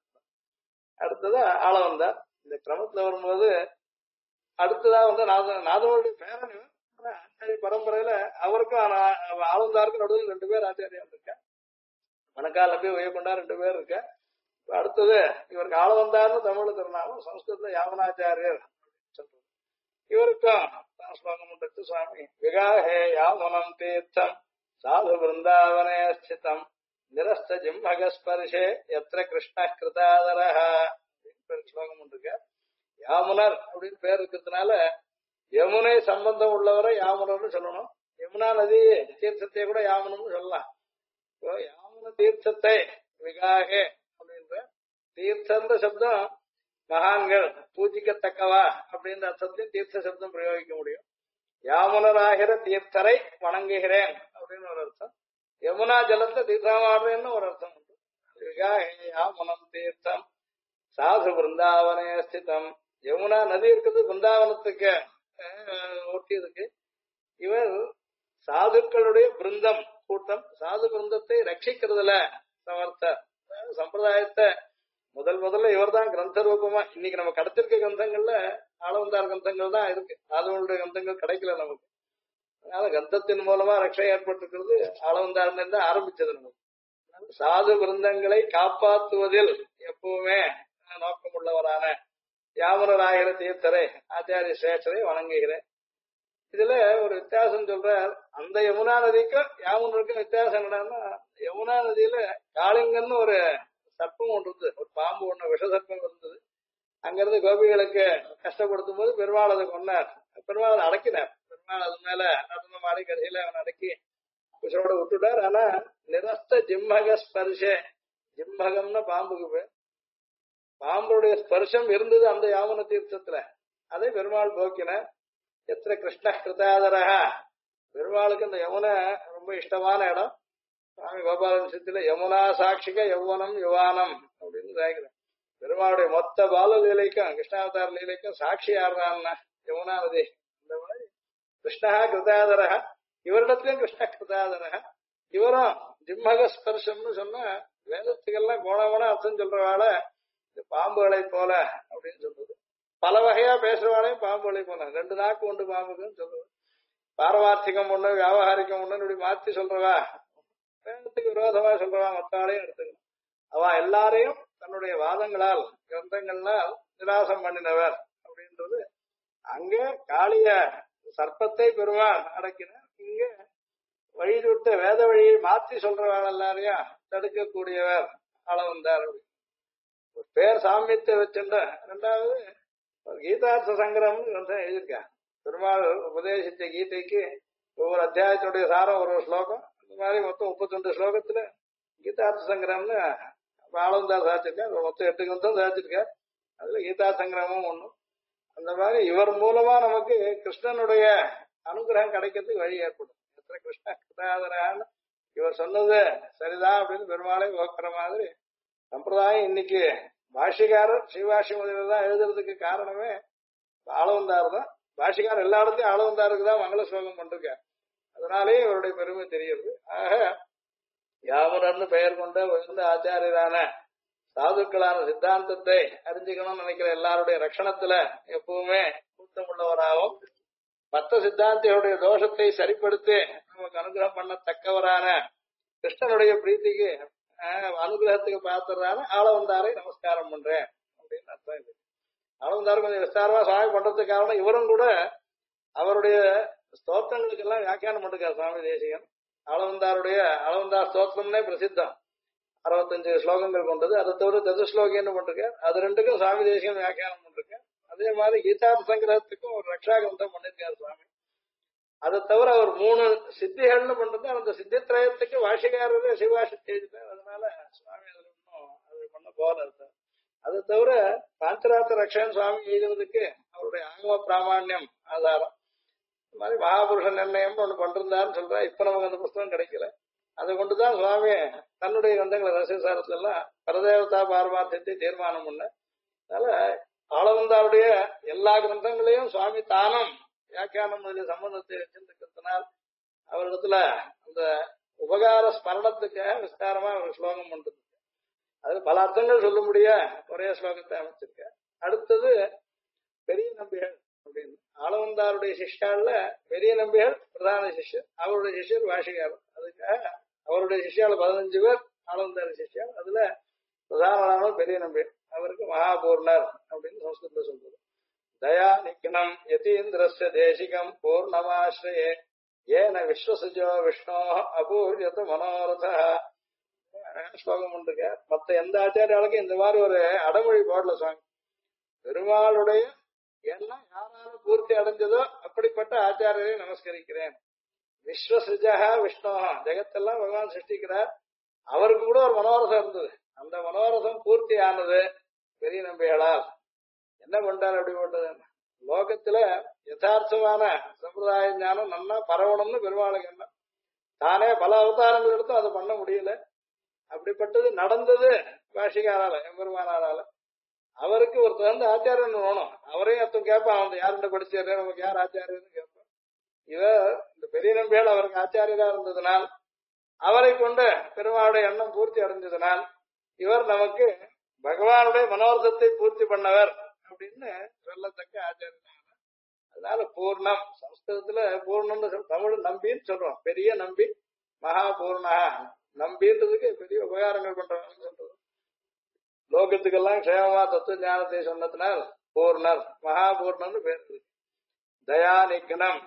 அடுத்ததா ஆளவந்தார். இந்த கிரமத்துல வரும்போது அடுத்ததா வந்து நாதனுடைய பேரன் இவர். ஆச்சாரிய பரம்பரையில அவருக்கும் ஆளவந்தாருக்கும் நடுவில் 2 பேர் ஆச்சாரியம் இருக்க. மணக்கால் நம்பி உயர்கொண்டா 2 பேர் இருக்க. அடுத்தது இவருக்கு ஆளவந்தார்னு தமிழ்ல திருநாமம், சம்ஸ்கிருதத்துல யாவனாச்சாரியர் சொல்றது. இவருக்கும் ஸ்லோகம் உண்டு. சுவாமி விகாஹே யாமுனம் தீர்த்தம் சாது பிருந்தாவனே ஸ்திதம் நிரஸ்த ஜிம்மகஸ்பர்ஷே எத்திர கிருஷ்ண கிருதாதரஹ ஸ்லோகம் உண்டு. யாமுனர் அப்படின்னு பேர் இருக்கிறதுனால யமுனை சம்பந்தம் உள்ளவரை யாமுனர்னு சொல்லணும். யமுனா நதி தீர்த்தத்தை கூட யாமுனம்னு சொல்லலாம். யாமுன தீர்த்தத்தை விகாகே அப்படின்ற தீர்த்தன்ற சப்தம் மகான்கள் பூஜிக்கத்தக்கவா அப்படின்ற அர்த்தத்தையும் தீர்த்த சப்தம் பிரயோகிக்க முடியும். யாமுனராகிற தீர்த்தரை வணங்குகிறேன் அப்படின்னு ஒரு அர்த்தம். யமுனா ஜலத்தை தீர்த்தமாடுறேன்னு ஒரு அர்த்தம் உண்டு. விகாகே யாமுனம் தீர்த்தம் சாது பிருந்தாவனே ஸ்திதம். யமுனா நதி இருக்குது பிருந்தாவனத்துக்கு ஒட்டி இருக்கு. இவர் சாதுக்களுடைய பிருந்தம் கூட்டம், சாது பிருந்தத்தை ரட்சிக்கிறதுல சமர்த்தர். சம்பிரதாயத்தை முதல்ல இவர் தான் கிரந்த ரூபமா. இன்னைக்கு நம்ம கடத்திருக்க கிரந்தங்கள்ல ஆளவந்தார் கிரந்தங்கள் தான் இருக்கு, ஆளவனுடைய கிரந்தங்கள் கிடைக்கல நமக்கு. அதனால கிரந்தத்தின் மூலமா ரட்சை ஏற்பட்டிருக்கிறது ஆளவந்தார்ல இருந்து ஆரம்பிச்சது நமக்கு. சாது பிருந்தங்களை காப்பாற்றுவதில் எப்பவுமே நோக்கமுள்ளவரான யாமுனராகிற தீர்த்தரை ஆச்சாரிய சேஷரை வணங்குகிறேன். இதுல ஒரு வித்தியாசம் சொல்றார். அந்த யமுனா நதிக்கும் யாமுனருக்கும் வித்தியாசம் என்னன்னா, யமுனா நதியில காளிங்கன்னு ஒரு சர்ப்பம் ஒன்று இருந்தது, ஒரு பாம்பு ஒண்ணு, விஷ சர்ப்பம் இருந்தது. அங்கிருந்து கோபிகளுக்கு கஷ்டப்படுத்தும் போது பெருமாள் அதை கொண்டார். பெருமாள் அதை அடக்கினார். பெருமாள் அது மேல நடன மாறி கடைசியில அவன் அடக்கி குஷோட விட்டுட்டார். ஆனா நிரஸ்த ஜிம்மக ஸ்பர்ஷே, ஜிம்மகம்னா பாம்புக்கு பேர். பாம்புடைய ஸ்பர்ஷம் இருந்தது அந்த யாமுன தீர்த்தத்துல, அதை பெருமாள் போக்கினார். எத்திர கிருஷ்ண கிருதாதரக, பெருமாளுக்கு இந்த யமுனை ரொம்ப இஷ்டமான இடம். சுவாமி கோபாலத்துல யமுனா சாட்சிக யௌவனம் யுவானம் அப்படின்னு கேட்கிறேன். பெருமாளுடைய மொத்த பால லீலைக்கும் கிருஷ்ணாவதார லீலைக்கும் சாட்சி யாருன்னா யமுனா நதி. இந்த மாதிரி கிருஷ்ணா கிருதாதரக, இவரிடத்திலும் கிருஷ்ண கிருதாதரக. இவரும் ஜிம்மக ஸ்பர்ஷம்னு சொன்னா வேதத்துக்கெல்லாம் கோணமான அர்த்தம் சொல்றவாள பாம்புகளை போல அப்படின்னு சொல்றது. பல வகையா பேசுறவாளையும் பாம்புகளை போல, 2 நாக்கு உண்டு பாம்புக்குன்னு சொல்றது. பாரமார்த்திகம் ஒண்ணு வியாபகாரிக்கம் ஒண்ணு இப்படி மாத்தி சொல்றவா, வேதத்துக்கு விரோதமா சொல்றவா மொத்தாலையும் எடுத்துக்கணும். அவ எல்லாரையும் தன்னுடைய வாதங்களால் கிரந்தங்களால் நிராசம் பண்ணினவர் அப்படின்றது. அங்க காளிய சர்ப்பத்தை பெருமாள் அடக்கினார். இங்க வழி விட்டு வேத வழியை மாற்றி சொல்றவாள் எல்லாரையும் தடுக்கக்கூடியவர் ஆளவந்தார். பேர் சாமியத்தை வச்சுட்ட. ரெண்டாவது கீதார்த்த சங்கிரம்னு கிரந்தம் எழுதியிருக்கா. பெருமாள் உபதேசித்த கீதைக்கு ஒவ்வொரு அத்தியாயத்தினுடைய சாரம் ஒரு ஸ்லோகம். இந்த மாதிரி மொத்தம் 32 ஸ்லோகத்துல கீதார்த்த சங்கிரம்னு ஆளவந்தார் சாதிச்சிருக்கார். மொத்தம் 8 கிரந்தம் சாதிச்சிருக்கார். அதுல கீதா சங்கிரமும் ஒண்ணும். அந்த மாதிரி இவர் மூலமா நமக்கு கிருஷ்ணனுடைய அனுகிரகம் கிடைக்கிறதுக்கு வழி ஏற்படும். எத்தனை கிருஷ்ண கிருதாதரான்னு இவர் சொன்னது சரிதான் அப்படின்னு பெருமாளை ஓக்குற மாதிரி சம்பிரதாயம். இன்னைக்கு பாஷிகாரர் ஸ்ரீபாஷி முதலில் தான் எழுதுறதுக்கு காரணமே ஆளவந்தார் தான். பாஷிகார் எல்லா இடத்தையும் ஆளவந்தாருக்கு தான் மங்கள ஸ்லோகம் பண்ணிருக்கார். அதனாலேயே இவருடைய பெருமை தெரியுது. ஆக யாமுரர்னு பெயர் கொண்ட உயர்ந்த ஆச்சாரியரான சாதுக்களான சித்தாந்தத்தை அறிஞ்சுக்கணும்னு நினைக்கிற எல்லாருடைய ரட்சணத்துல எப்பவுமே கூட்டமுள்ளவராகவும் மற்ற சித்தாந்திகளுடைய தோஷத்தை சரிப்படுத்தி நமக்கு அனுகிரகம் பண்ணத்தக்கவரான கிருஷ்ணனுடைய பிரீத்திக்கு அனுகிரகத்துக்கு பார்த்ததான ஆளவந்தாரை நமஸ்காரம் பண்றேன் அப்படின்னு அர்த்தம். இது ஆளவந்தாரு கொஞ்சம் விஸ்தாரமா சுவாமி பண்றதுக்கு காரணம் இவரும் கூட அவருடைய ஸ்தோத்திரங்களுக்கு எல்லாம் வியாக்கியானம் பண்ணிருக்காரு சுவாமி தேசிகன். அளவந்தார் ஸ்தோத்திரம்னே பிரசித்தம். 65 ஸ்லோகங்கள் கொண்டது. அதை தவிர சதுஸ்லோகின்னு பண்ணிருக்கார். அது ரெண்டுக்கும் சுவாமி தேசிகன் வியாக்கியானம் பண்ணிருக்கார். அதே மாதிரி கீதார்த்த சங்கிரகத்துக்கும் ஒரு ரக்ஷா கிரந்தம் பண்ணிருக்காரு சுவாமி. அதை தவிர அவர் 3 சித்திகள்னு பண்றது. அந்த சித்தித்திரயத்துக்கு வாஷிகாரரே சிவாஷி எழுதிட்டார். அதனால சுவாமி அதுல இன்னும் அது பண்ண போல இருந்தார். அதை தவிர பாஞ்சராத்த ரக்ஷன் சுவாமி எழுதுறதுக்கு அவருடைய ஆகம பிராமணியம் ஆதாரம். இந்த மாதிரி மகாபுருஷ நிர்ணயம்னு ஒண்ணு பண்றாருன்னு சொல்றா. இப்ப நமக்கு அந்த புஸ்தகம் கிடைக்கல. அதை கொண்டுதான் சுவாமி தன்னுடைய கிரந்தங்களை ரசிசாரத்துல எல்லாம் பரதேவதா பாரமார்த்தத்தை தீர்மானம் பண்ண. அதனால ஆளவந்தாருடைய எல்லா கிரந்தங்களையும் சுவாமி தானும் வியாக்கியானம் முதலிய சம்பந்தத்தை வச்சிருக்கிறதுனால் அவரிடத்துல அந்த உபகார ஸ்மரணத்துக்காக விஸ்தாரமா ஒரு ஸ்லோகம் பண்றது. அது பல அர்த்தங்கள் சொல்ல முடிய ஒரே ஸ்லோகத்தை அமைச்சிருக்க. அடுத்தது பெரிய நம்பிகள் அப்படின்னு ஆளவந்தாருடைய சிஷ்யால பெரிய நம்பிகள் பிரதான சிஷ்யர். அவருடைய சிஷ்யர் வாஷிகாரர். அதுக்காக அவருடைய சிஷ்யால 15 பேர் ஆளவந்தாரு சிஷ்யால். அதுல பிரதானமானவர் பெரிய நம்பிகள். அவருக்கு மகாபூர்ணர் அப்படின்னு சம்ஸ்கிருதத்துல சொல்றது. தயா நிக்னம் யதீந்திரஸ்ய தேசிகம் பூர்ணமாஸ்ரயே ஏன விஸ்வசுஜோ விஷ்ணோ அபூர்யத மனோரத ஸ்லோகம் உண்டுங்க. மத்த எந்த ஆச்சாரியாளுக்கும் இந்த மாதிரி ஒரு அடமொழி போடல சுவாமி. பெருமாளுடைய எல்லாம் யாரால பூர்த்தி அடைஞ்சதோ அப்படிப்பட்ட ஆச்சாரியரை நமஸ்கரிக்கிறேன். விஸ்வசிருஜா விஷ்ணோகா ஜெகத்தெல்லாம் பகவான் சிருஷ்டிக்கிறார். அவருக்கு கூட ஒரு மனோரசம் இருந்தது. அந்த மனோரசம் பூர்த்தி ஆனது பெரிய நம்பிகளால். என்ன பண்றாரு அப்படிப்பட்டது? லோகத்துல யதார்த்தமான சம்பிரதாய ஞானம் நல்லா பரவணும்னு பெருமாளுக்கு என்ன தானே பல அவதாரங்கள் எடுத்தும் அதை பண்ண முடியல. அப்படிப்பட்டது நடந்தது பாஷிகாரால எம்பெருமானாரால. அவருக்கு ஒரு தகுந்த ஆச்சாரியன் வேணும். அவரையும் அர்த்தம் கேட்பான். அவன் யாருண்ட படிச்சாரு, நமக்கு யார் ஆச்சாரியன்னு கேட்பான். இவர் இந்த பெரிய நம்பியால் அவருக்கு ஆச்சாரியரா இருந்ததுனால் அவரை கொண்டு பெருமாளுடைய எண்ணம் பூர்த்தி அடைஞ்சதுனால் இவர் நமக்கு பகவானுடைய மனோரசத்தை பூர்த்தி பண்ணவர் அப்படின்னு சொல்லத்தக்க ஆச்சாரியன். அதனால பூர்ணம் சம்ஸ்கிருதத்துல பூர்ணம்னு தமிழ் நம்பின்னு சொல்றோம். பெரிய நம்பி மகாபூர்ணா நம்பின்றதுக்கு பெரிய உபகாரங்கள் பண்றவங்க சொல்றது. லோகத்துக்கெல்லாம் க்ஷேமமா தத்துவ ஞானத்தை சொன்னதுனால் பூர்ணர் மகாபூர்ணம்னு பேர் இருக்கு. தயா நிக்கனம்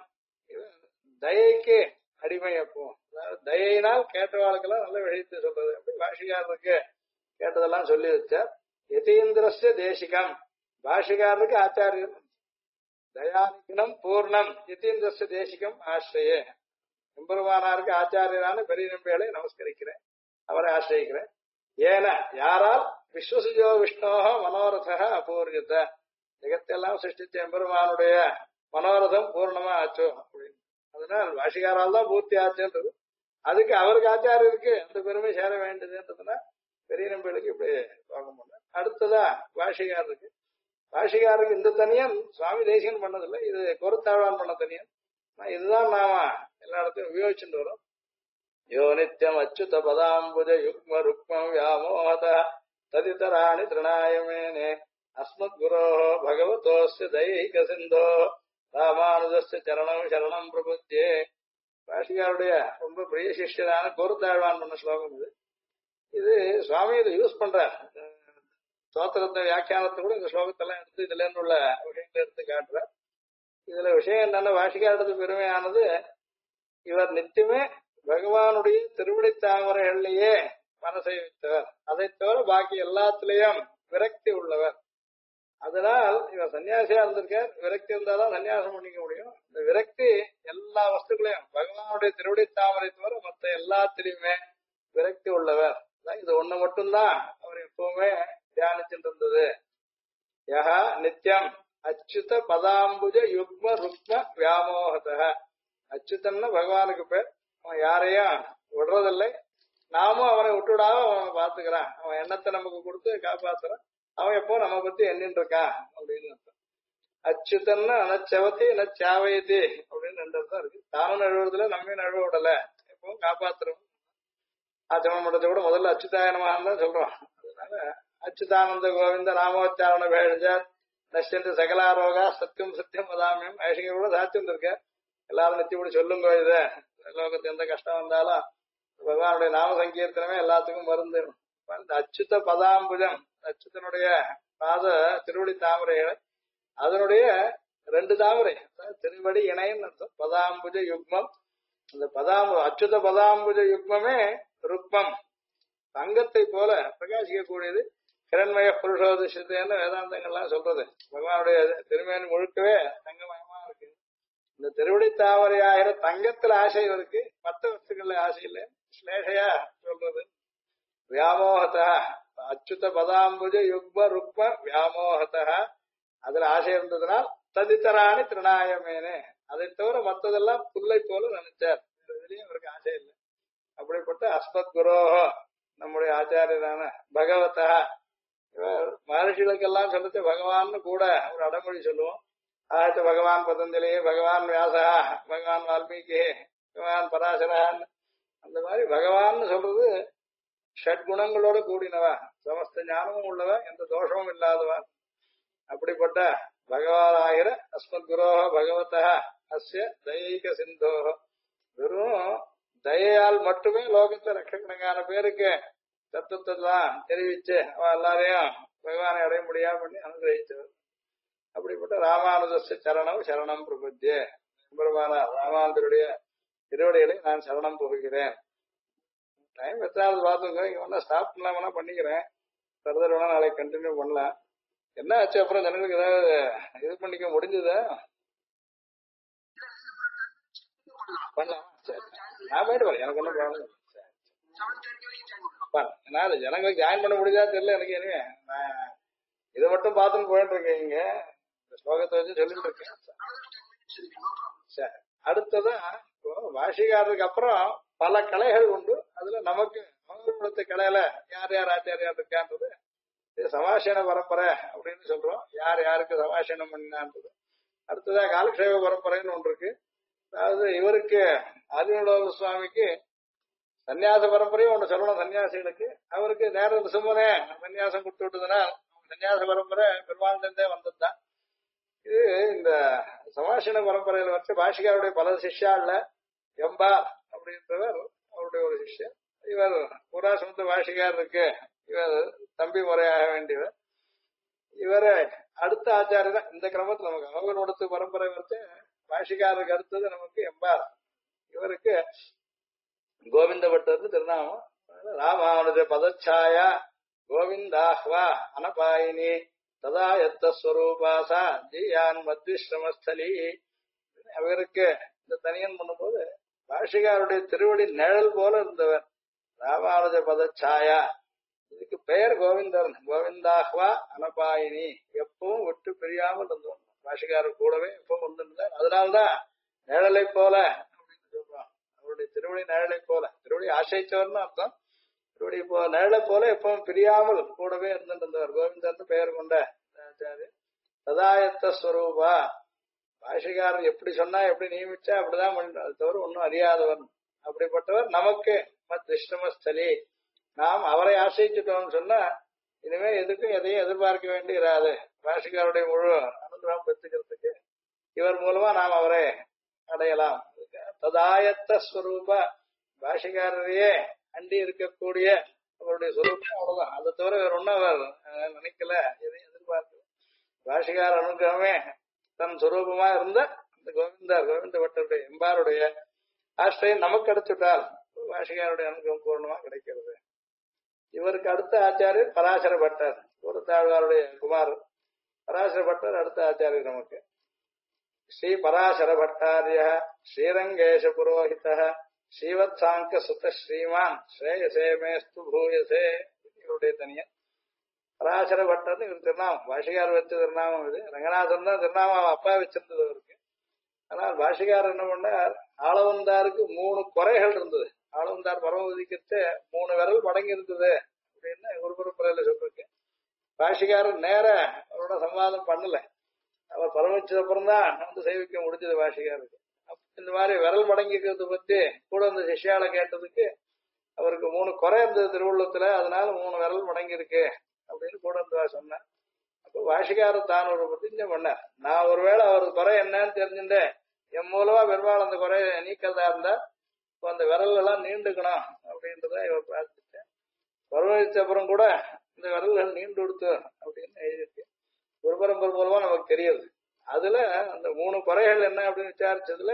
தயைக்கு அடிமை. அப்போ தயினால் கேட்டவாளுக்கெல்லாம் நல்ல விஷயத்தை சொல்றது. அப்படி பாஷிகாரருக்கு கேட்டதெல்லாம் சொல்லி வச்சார். யதீந்திரஸ்ய தேசிகம் பாஷிகாரருக்கு ஆச்சாரியர். தயானிக்கனம் பூர்ணம் யதீந்திரஸ்ய தேசிகம் ஆசிரியே எம்பெருமானாருக்கு ஆச்சாரியரான பெரிய நம்பிகளை நமஸ்கரிக்கிறேன், அவரை ஆசிரியிக்கிறேன். ஏன யாரால் விஸ்வசுஜோ விஷ்ணோக மனோரத அபூர்யத ஜெகத்தெல்லாம் சிருஷ்டிச்ச எம்பெருமானுடைய மனோரதம் பூர்ணமா ஆச்சோ அப்படின்னு. அதனால் பாஷிகாரால் தான் பூர்த்தி ஆச்சுன்றது. அதுக்கு அவருக்கு ஆச்சாரியருக்கு அந்த பெருமை சேர வேண்டியதுன்றதுனா பெரிய நம்பிகளுக்கு இப்படி துவக்கம் பண்ண. அடுத்ததா பாஷிகாரருக்கு. பாஷிகாருக்கு இந்த தனியன் சுவாமி தேசிகன் பண்ணதில்லை. இது கொருத்தாழ்வான் பண்ண தனியன். இதுதான் நாம எல்லா இடத்தையும் உபயோகிச்சுட்டு வரோம். யோ நித்யம் அச்சுத பதாம்புஜ யுக்ம ருக்மம் வியாமோத ததிதராணி திருநாயமேனே அஸ்மத் குரோ பகவதோஸ்ய தைக சிந்தோ ராமானுஜஸ்ய சரணம் சரணம் பிரபுத்தியே. பாஷிகாருடைய ரொம்ப பிரிய சிஷ்யரான கோருத்தாழ்வான் பண்ண ஸ்லோகம் இது. இது சுவாமி இதை யூஸ் பண்றார். ஸ்தோத்திரத்தை வியாக்கியானத்தை கூட இந்த ஸ்லோகத்தெல்லாம் எடுத்து இதுல உள்ள விஷயங்களை எடுத்து காட்டுறார். இதுல விஷயம் என்னன்னா பாஷிகாரது பெருமையானது இவர் நித்தியமே பகவானுடைய திருவிடை தாமரைகள்லயே மனசை வைத்தவர். அதை தவிர பாக்கி எல்லாத்திலையும் விரக்தி உள்ளவர். அதனால் இவர் சன்னியாசியா இருந்திருக்கார். விரக்தி இருந்தாதான் சன்னியாசம் பண்ணிக்க முடியும். இந்த விரக்தி எல்லா வஸ்துக்களையும் பகவானுடைய திருவிடை தாமரை தவிர மற்ற எல்லாத்திலையுமே விரக்தி உள்ளவர். இது ஒண்ணு மட்டும்தான் அவர் எப்பவுமே தியானிச்சுட்டு இருந்தது. யஹா நித்யம் அச்சுத பதாம்புஜ யுக்ம ருக்ம வியாமோகத. அச்சுதன்னா பகவானுக்கு பேர். அவன் யாரையும் விடுறதில்லை, நாமும் அவனை விட்டுவிடாம அவன் பாத்துக்கிறான். அவன் எண்ணத்தை நமக்கு கொடுத்து காப்பாத்துறான். அவன் எப்போ நம்ம பத்தி எண்ணிட்டு இருக்கான் அப்படின்னு அர்த்தம். அச்சுதன்னா நச்சவதி நச்சாவயதி அப்படின்னு ரெண்டு அர்த்தம் இருக்கு. தானும் நழுவுறதுல நம்மையும் நழுவ விடல, எப்பவும் காப்பாத்துறோம். ஆச்சமணம் பண்றதை கூட முதல்ல அச்சுதாயனமாக தான் சொல்றோம். அதனால அச்சுதானந்த கோவிந்த நாமோச்சாரண பேழ நஷ்டந்து சகலாரோகா சத்தியம் சத்தியம் வதாமியம் ஐஷங்க கூட சாத்தியம் இருக்க. எல்லாரும் நித்தியப்படி சொல்லுங்க, இத லோகத்து எந்த கஷ்டம் வந்தாலும் பகவானுடைய நாம சங்கீர்த்தனமே எல்லாத்துக்கும் மருந்து. இந்த அச்சுத பதாம்புஜம், அச்சுதனுடைய பாத திருவடி தாமரைகளை அதனுடைய ரெண்டு தாமரை திருவடி இணைன்னு அர்த்தம். பதாம்புஜ யுக்மம். இந்த அச்சுத பதாம்புஜ யுக்மமே ருக்மம், தங்கத்தை போல பிரகாசிக்கக்கூடியது. கிரண்மய புருஷோதிஷத்துன்னு வேதாந்தங்கள்லாம் சொல்றது. பகவானுடைய திருமேனி முழுக்கவே தங்கமயமா இருக்கு. இந்த திருவடி தாமரை ஆகிற தங்கத்துல ஆசை இருக்கு, மற்ற வஸ்துக்கள்ல ஆசை இல்லை. ஸ்லேஷையா சொல்றது. வியாமோகத்தா அச்சுத பதாம்புஜ யுக்ம ருக்ம வியாமோகத்தா. அதுல ஆசை இருந்ததுனால் ததித்தராணி திருநாயமேனே, அதை தவிர மற்றதெல்லாம் புல்லை போல நினைச்சார். இதுலயும் அவருக்கு ஆசை இல்லை. அப்படிப்பட்ட அஸ்மத் குரோஹோ நம்முடைய ஆச்சாரியரான பகவதா. மகர்ஷிகளுக்கெல்லாம் சொல்லிட்டு பகவான் கூட ஒரு அடமொழி சொல்லுவோம். ஆகத்து பகவான் பதஞ்சலி, பகவான் வியாசா, பகவான் வால்மீகி, பகவான் பராசரான். அந்த மாதிரி பகவான் சொல்றது ஷட்குணங்களோட கூடினவா, சமஸ்த ஞானமும் உள்ளவா, எந்த தோஷமும் இல்லாதவா. அப்படிப்பட்ட பகவான் ஆகிற அஸ்மத் குரோஹோ பகவதா அஸ்ய தைக சிந்தோஹோ. வெறும் தயையால் மட்டுமே லோகத்தை லட்சக்கணக்கான பேருக்கு தத்துவத்தெல்லாம் தெரிவிச்சு அவன் எல்லாரையும் பகவானை அடைய முடியாம பண்ணி அனுகிரகிச்சவர். அப்படிப்பட்ட ராமானுஜஸ்ய சரணம் சரணம் பிரபத்திய. பெருமான ராமானுஜருடைய திருவடிகளை நான் சரணம் புகுகிறேன். டைம் எத்தாவது பார்த்துங்க. இங்க வேணா ஸ்டாப் பண்ணலாமனா பண்ணிக்கிறேன். ஃபர்தர் வேணா நாளைக்கு கண்டினியூ பண்ணலாம். என்ன ஆச்சு அப்புறம் ஜனங்களுக்கு ஏதாவது இது பண்ணிக்க முடிஞ்சதா? பண்ணலாம். நான் போயிட்டு வரேன், எனக்கு ஒன்றும் ப்ராப்ளம். நான் ஜனங்களுக்கு ஜாயின் பண்ண முடிஞ்சா தெரியல எனக்கு. இனிமே நான் இதை மட்டும் பார்த்துன்னு போயிட்டு இருக்கேன். இங்க இந்த ஸ்லோகத்தை வச்சு சொல்லிட்டு இருக்கேன். சரி, அடுத்ததான் இப்போ வாஷிகாரருக்கு அப்புறம் பல கலைகள் உண்டு. அதுல நமக்கு மங்கள கலையில யார் யார் ஆச்சாரியா இருக்கான்றது சமாசன பரம்பரை அப்படின்னு சொல்றோம். யார் யாருக்கு சமாசனம் பண்ணினான்றது. அடுத்ததா காலக்ஷேப பரம்பரைன்னு ஒன்று இருக்கு. அதாவது இவருக்கு ஆதிநலோக சுவாமிக்கு சன்னியாச பரம்பரையும் ஒண்ணு சொல்லணும். சன்னியாசிகளுக்கு அவருக்கு நேர சும்மனே சன்னியாசம் கொடுத்து விட்டதுன்னா சன்னியாச பரம்பரை பெருமாள்தே வந்ததுதான். இது இந்த சமாசன பரம்பரையில வச்சு பாஷிகாருடைய பல சிஷ்யாள்ல எம்பார் அப்படின்றவர் அவருடைய ஒரு சிஷ்யர். இவர் பூரா சொந்த பாஷிகார் இருக்கு, இவர் தம்பி முறையாக வேண்டியவர். இவரை அடுத்த ஆச்சாரியர் இந்த கிரமத்தில் நமக்கு அவங்களோட பரம்பரை வச்சு பாஷிகாருக்கு அடுத்தது நமக்கு எம்பார். இவருக்கு கோவிந்த பட்டர் திருநாமம். ராமானுஜ பதச்சாயா கோவிந்தாஹ்வா அனபாயினி ததா எத்தஸ்வரூபாசா ஜியான் மத்விஸ்ரமஸ்தலி. அவருக்கு இந்த தனியன் பண்ணும்போது பாஷிகாருடைய திருவடி நிழல் போல இருந்தவர் ராமானுஜ பதச்சாயா. இதுக்கு பெயர் கோவிந்தர். கோவிந்தாஹ்வா அனபாயினி, எப்பவும் விட்டு பிரியாமல் இருந்தோம். பாஷிகாரர் கூடவே எப்பவும் வந்திருந்தார். அதனால்தான் நிழலை போல அப்படின்னு சொல்றோம். அவருடைய திருவடி நிழலை போல, திருவடி ஆசைச்சவர்னு அர்த்தம். திருவடி நிழலை போல எப்பவும் பிரியாமல் கூடவே இருந்திருந்தவர் கோவிந்தர்னு பெயர் கொண்ட ஆச்சாரியர். சதாயத்த ஸ்வரூபா. பாஷிகாரர் எப்படி சொன்னா எப்படி நியமிச்சா அப்படிதான் பண்ண, அது தவிர ஒன்னும் அறியாதவர். அப்படிப்பட்டவர் நமக்கு மத் விஷ்ணமஸ்தலி. நாம் அவரை ஆசைச்சுட்டோம்னு சொன்னா இனிமே எதுக்கும் எதையும் எதிர்பார்க்க வேண்டி இராது. பாஷிகாருடைய முழு அனுகிரகம் பெற்றுக்கிறதுக்கு இவர் மூலமா நாம் அவரை அடையலாம். ததாயத்த ஸ்வரூப, பாஷிகாரரையே அண்டி இருக்கக்கூடிய அவருடைய சுரூபம் அவ்வளவுதான். அதை தவிர வேற ஒன்னும் அவர் நினைக்கல, எதையும் எதிர்பார்க்கல. பாஷிகார அனுகிரகமே தன் சுரூபமா இருந்த அந்த கோவிந்த பட்டருடைய எம்பாருடைய ஆசிரியம் நமக்கு கிடைச்சுட்டால் பாஷிகாருடைய அனுகிரகம் பூர்ணமா கிடைக்கிறது. இவருக்கு அடுத்த ஆச்சாரியர் பராசர பட்டர், ஒரு தாழ்வாருடைய குமார். பராசர பட்டர் அடுத்த ஆச்சாரியர் நமக்கு. ஸ்ரீ பராசர பட்டாரிய ஸ்ரீரங்கேஷ புரோஹித ஸ்ரீவத் சாங்க சுத்த ஸ்ரீமான் ஸ்ரேயசே மேஸ்து பூயசே இவருடைய தனியன். பராசர பட்டர்னு இவர் திருநாமம், பாஷிகார் வச்ச திருநாமம் இது. ரங்கநாதன் தான் திருநாமம் அவன் அப்பா வச்சிருந்தது அவருக்கு. ஆனால் பாஷிகார் என்ன பண்ணார், ஆளவந்தாருக்கு 3 குறைகள் இருந்தது. ஆளவந்தார் பரமதிக்கிட்டு 3 விரல் மடங்கி இருந்தது அப்படின்னு ஒரு பரப்புரையில சொல்லிருக்கேன். பாஷிகாரன் நேர அவரோட சம்வாதம் பண்ணல, அவர் பரமிச்சது அப்புறம் தான் வந்து சேவிக்க முடிஞ்சது பாஷிகாருக்கு. இந்த மாதிரி விரல் மடங்கிக்கிறது பத்தி கூட இந்த சிஷ்யால கேட்டதுக்கு அவருக்கு 3 குறை இருந்தது திருவள்ளத்துல, அதனால 3 விரல் மடங்கி இருக்கு அப்படின்னு கூட இருந்தா சொன்னேன். அப்போ பாஷிகாரர் தான் ஒரு பிரதிஜை பண்ணார், நான் ஒருவேளை அவருக்கு குறை என்னன்னு தெரிஞ்சுட்டேன், என் மூலமா பெருமாள் அந்த குறைய நீக்கிறதா இருந்தா அந்த விரல் எல்லாம் நீண்டுக்கணும் அப்படின்றத இவர் பிரார்த்திச்சேன். பரவழிச்ச அப்புறம் கூட இந்த விரல்கள் நீண்டு கொடுத்து அப்படின்னு எழுதியிருக்கு. குருபரம்பர் மூலமா நமக்கு தெரியுது. அதுல அந்த 3 குறைகள் என்ன அப்படின்னு விசாரிச்சதுல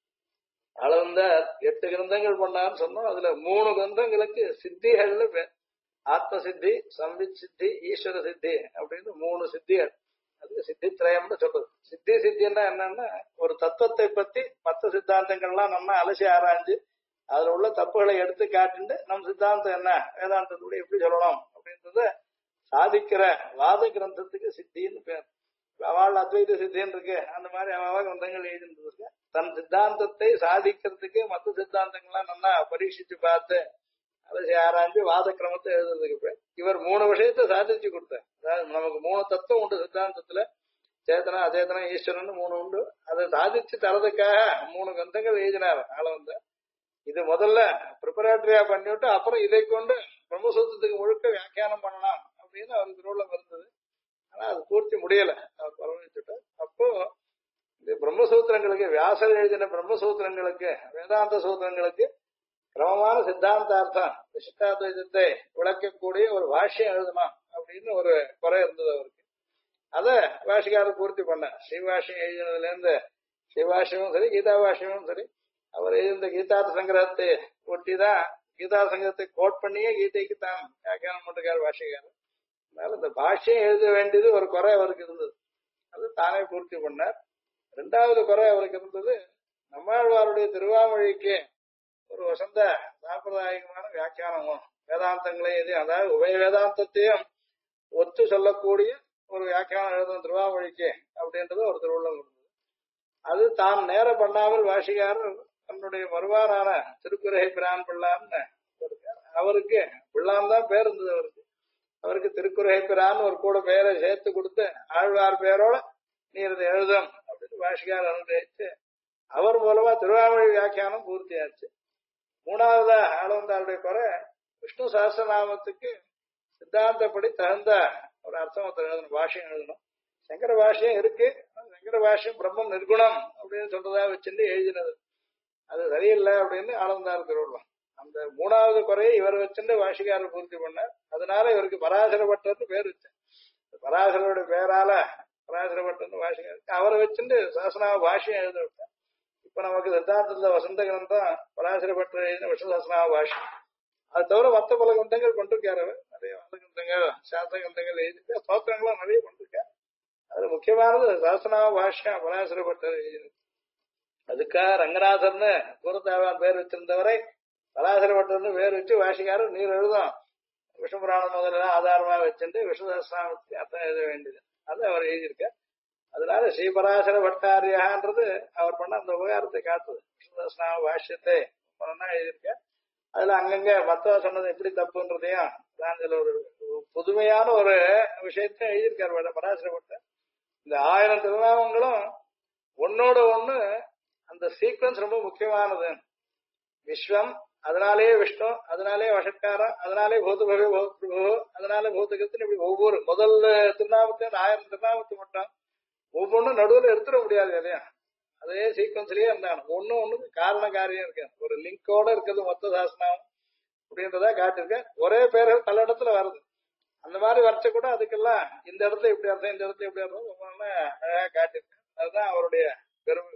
அளவுந்த 8 கிரந்தங்கள் பண்ணான்னு சொன்னோம். அதுல 3 கிரந்தங்களுக்கு சித்திகள்னு பேர். ஆத்ம சித்தி, சம்பித் சித்தி, ஈஸ்வர சித்தி அப்படின்னு 3 சித்திகள். அது சித்தி திரயம்னு சொல்றது. சித்தி சித்தின்னா என்னன்னா, ஒரு தத்துவத்தை பத்தி மற்ற சித்தாந்தங்கள்லாம் நம்ம அலசி ஆராய்ஞ்சு அதுல உள்ள தப்புகளை எடுத்து காட்டிட்டு நம்ம சித்தாந்தம் என்ன, வேதாந்தத்தோட எப்படி சொல்லணும் அப்படின்றத சாதிக்கிற வாத கிரந்தத்துக்கு சித்தின்னு பேர். அவள் அத்வைத சித்தின்னு இருக்கு, அந்த மாதிரி அவ கிரந்தங்கள் எழுதிட்டு தன் சித்தாந்தத்தை சாதிக்கிறதுக்கு மற்ற சித்தாந்தங்கள்லாம் நல்லா பரீட்சிச்சு பார்த்து அதை ஆராய்ஞ்சு வாத கிரமத்தை எழுதுறதுக்கு பேர். இவர் 3 விஷயத்த சாதிச்சு கொடுத்தார். அதாவது நமக்கு 3 தத்துவம் உண்டு சித்தாந்தத்துல, சேத்தனா அச்சேதனா ஈஸ்வரன் 3 உண்டு. அதை சாதிச்சு தரதுக்காக 3 கிரந்தங்கள் எழுதினார் ஆளவந்த. இது முதல்ல ப்ரிப்பரேட்டரியா பண்ணிவிட்டு அப்புறம் இதை கொண்டு பிரம்மசூத்திரத்துக்கு முழுக்க வியாக்கியானம் பண்ணலாம் அப்படின்னு அவருக்கு திருவுள்ளம் இருந்தது. ஆனா அது பூர்த்தி முடியல, அவர் பரவச்சுட்டு. அப்போ இந்த பிரம்மசூத்திரங்களுக்கு, வியாசர் எழுதின பிரம்மசூத்திரங்களுக்கு, வேதாந்த சூத்திரங்களுக்கு கிரமமான சித்தாந்தார்த்தம் விசிஷ்டாத்வைதத்தை விளக்கக்கூடிய ஒரு பாஷ்யம் எழுதணும் அப்படின்னு ஒரு குறை இருந்தது அவருக்கு. அத பாஷிகாரர் பூர்த்தி பண்ண. ஸ்ரீபாஷ்யம் எழுதினதுல இருந்து ஸ்ரீபாஷ்யமும் சரி, கீதா பாஷ்யமும் சரி, அவர் எழுந்த கீதார்த்த சங்கிரகத்தை ஒட்டிதான், கீதா சங்கிரகத்தை கோட் பண்ணியே கீதைக்கு தான் வியாக்கியானம் பண்ணிருக்காரு பாஷிகாரர். அதனால இந்த பாஷ்யம் எழுத வேண்டியது ஒரு குறை அவருக்கு இருந்தது, அது தானே பூர்த்தி பண்ணார். 2வது குறை அவருக்கு இருந்தது, நம்மாழ்வாருடைய திருவாமொழிக்கு ஒரு வசந்த சாம்பிரதாயிகமான வியாக்கியானம் வேதாந்தங்களை எது, அதாவது உபய வேதாந்தத்தையும் ஒத்து சொல்லக்கூடிய ஒரு வியாக்கியானம் எழுதும் திருவாமொழிக்கு அப்படின்றது ஒரு திருவுள்ளம் இருந்தது. அது தான் நேர பண்ணாமல் வாஷிகாரர் தன்னுடைய மறுவாரான திருக்குறை பிரான் பிள்ளான்னு அவருக்கு பிள்ளான் தான் பேர் இருந்தது. அவருக்கு திருக்குறை பிரான் ஒரு கூட பேரை சேர்த்து கொடுத்து ஆழ்வார் பேரோட நீர் இதை எழுதும் அப்படின்னு வாஷிகாரர் அனுகிரகிச்சு அவர் மூலமா திருவாமொழி வியாக்கியானம் பூர்த்தியாச்சு. 3வதா ஆளவந்தாருடைய குறை, விஷ்ணு சஹஸ்ரநாமத்துக்கு சித்தாந்தப்படி தகுந்த ஒரு அர்த்தம் எழுதணும், பாஷ்யம் எழுதணும். சங்கர பாஷ்யம் இருக்கு, சங்கர பாஷ்யம் பிரம்மம் நிர்குணம் அப்படின்னு சொல்றதா வச்சுட்டு எழுதினது, அது சரியில்லை அப்படின்னு ஆளவந்தார் திருவுள்ளம். அந்த 3வது குறையை இவர் வச்சுட்டு பாஷிகாரர் பூர்த்தி பண்ணார். அதனால இவருக்கு பராசர பட்டர்னு பேர் வச்சு, பராசரோட பேரால பராசர பட்டர்னு பாஷிகார் அவரை வச்சுட்டு சஹஸ்ரநாம பாஷ்யம் எழுத விட்டார். இப்ப நமக்கு சித்தாந்தத்துல வசந்த கிரந்தம் பராசர பட்டர் எழுதின விஷ்ணு சஹஸ்ரநாம பாஷ்யம். அது தவிர மற்ற பல கிரந்தங்கள் கொண்டிருக்காரு, நிறைய வாத கிரந்தங்கள் சாஸ்திர கிரந்தங்கள் எழுதிட்டு ஸ்தோத்திரங்களும் நிறைய கொண்டிருக்காரு. அதுல முக்கியமானது சஹஸ்ரநாம பாஷ்யம் பராசர பட்டர் எழுதினது. அதுக்காக ரங்கநாதர்னு குருதாவான் பேர் வச்சிருந்தவரை பராசர பட்டர்னு பேர் வச்சு வாஷிக்காரர் நீர் எழுதும் விஷ்ணு புராணம் முதலாம் ஆதாரமா வச்சுட்டு விஷ்ணு சஹஸ்ரநாமத்துக்கு அர்த்தம் எழுத வேண்டியது, அது அவர் எழுதியிருக்கார். அதனால ஸ்ரீபராசர பட்டாரியான்றது அவர் பண்ண அந்த உபகாரத்தை காட்டுது. விஷ்ணு சஹஸ்ரநாம பாஷ்யத்தை எழுதியிருக்கார். அதுல அங்கங்க மத்தவ சொன்னது எப்படி தப்புன்றதையும் அதுல ஒரு புதுமையான ஒரு விஷயத்தையும் எழுதியிருக்காரு பராசர பட்டர். இந்த 1000 திருநாமங்களும் ஒன்னோட ஒண்ணு அந்த சீக்வன்ஸ் ரொம்ப முக்கியமானது. விஸ்வம், அதனாலே விஷ்ணு, அதனாலே வஷட்காரம், அதனாலே பூதபவே பூ, அதனால பூதகத்தின் இப்படி ஒவ்வொரு முதல் திருநாமத்தையும் 1000 திருநாமத்தை மட்டும் ஒவ்வொன்றும் நடுவில் எடுத்துட முடியாது இல்லையா, அதே சீக்வன்ஸ்லயே இருந்தாங்க. ஒண்ணுக்கு காரண காரியம் இருக்கு, ஒரு லிங்கோட இருக்கிறது மொத்த சாசனம் அப்படின்றதா காட்டிருக்க. ஒரே பேர்கள் பல இடத்துல வருது, அந்த மாதிரி வரைச்ச கூட அதுக்கெல்லாம் இந்த இடத்துல இப்படி அர்த்தம், இந்த இடத்துல இப்படி அர்த்தம் ஒவ்வொன்னு அழகா காட்டிருக்கேன். அதுதான் அவருடைய பெருமை.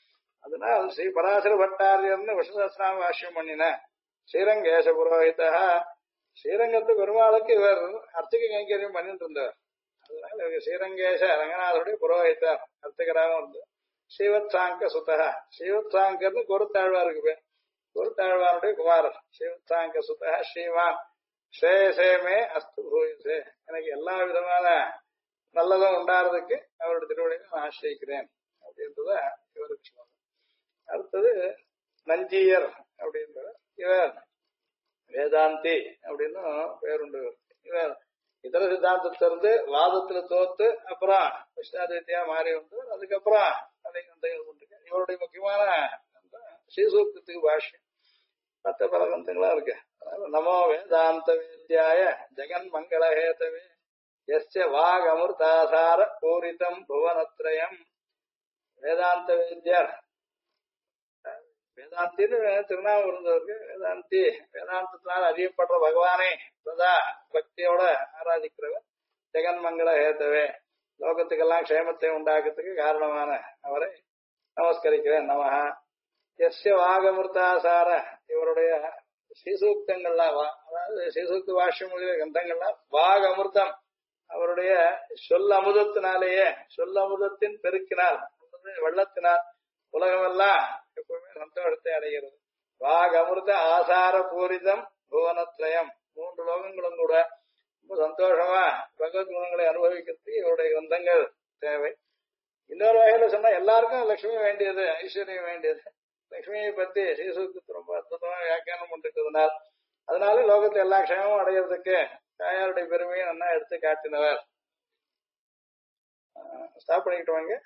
அதனால ஸ்ரீ பராசர பட்டாரியர்னு விஷ்ணு சஹஸ்ரநாம பாஷ்யம் பண்ணின ஸ்ரீரங்கேச புரோஹிதா, ஸ்ரீரங்கத்து பெருமாளுக்கு இவர் அர்ச்சக கைங்கரியம் பண்ணிட்டு இருந்தார். அதனால இவருக்கு ஸ்ரீரங்கேச ரங்கநாதருடைய புரோஹிதர் அர்ச்சகராகவும் இருந்தது. ஸ்ரீவத் சாங்க சுதா, ஸ்ரீவத் சாங்கர்னு குருத்தாழ்வாருக்கு பேர். குருத்தாழ்வானுடைய குமாரர் சிவத்தாங்க சுதா ஸ்ரீமான் ஸ்ரேயசேமே அஸ்து பூயசே, எனக்கு எல்லா விதமான நல்லதும் உண்டாறதுக்கு அவருடைய திருவடியை நான் ஆசிரியிக்கிறேன் அப்படின்றத இவருக்கு சொல்லுவாங்க. அடுத்தது நஞ்சியர் அப்படின்ற இவர் வேதாந்தி அப்படின்னு பேருண்டு. இவர் இதர சித்தாந்தத்திலிருந்து வாதத்துல தோத்து அப்புறம் விஷ்ணாதித்யா மாறி வந்து அதுக்கப்புறம் இவருடைய முக்கியமான ஸ்ரீசூக்தத்துக்கு பாஷ்யம் மற்ற பல கிரந்தங்களா இருக்கு. நமோ வேதாந்த வேத்யாய ஜெகன் மங்களஹேதவே யஸ்ய வாக் அமிர்தாசார பூரிதம் புவனத்ரயம். வேதாந்த வேத்யர் வேதாந்தின்னு திருநாமம் இருந்தவருக்கு வேதாந்தி, வேதாந்தத்தினால் அறியப்படுற பகவானே சதா பக்தியோட ஆராதிக்கிறவர். ஜெகன் மங்கள ஹேத்தவே, லோகத்துக்கெல்லாம் க்ஷேமத்தை உண்டாக்குறதுக்கு காரணமான அவரை நமஸ்கரிக்கிறேன். நமஹா. எஸ்ய வாகமிருத்தாசார, இவருடைய ஸ்ரீசூக்தங்கள்லாம், அதாவது ஸ்ரீசூக்த பாஷ்யம் முதலிய கிரந்தங்கள்லாம் வாக் அமிர்தம், அவருடைய சொல் அமுதத்தினாலேயே, சொல் அமுதத்தின் பெருக்கினால், வெள்ளத்தினால் உலகமெல்லாம் எப்பவுமே சந்தோஷத்தை அடைகிறது. வாக் அமிர்த ஆசார பூரிதம் புவனத்ரயம், 3 லோகங்களும் கூட ரொம்ப சந்தோஷமா பகவத் குணங்களை அனுபவிக்கிறதுக்கு இவருடைய கிரந்தங்கள் தேவை. இன்னொரு வகையில சொன்னா எல்லாருக்கும் லட்சுமி வேண்டியது, ஐஸ்வர்யம் வேண்டியது. லட்சுமியை பத்தி ஸ்ரீசூக்தத்தை ரொம்ப அற்புதமா வியாக்கியானம் பண்ணிருக்கிறதுனால் அதனால லோகத்துல எல்லா க்ஷேமமும் அடையிறதுக்கு தாயாருடைய பெருமையை நல்லா எடுத்து காட்டினவர். ஸ்டாப் பண்ணிக்கிட்டு வாங்க.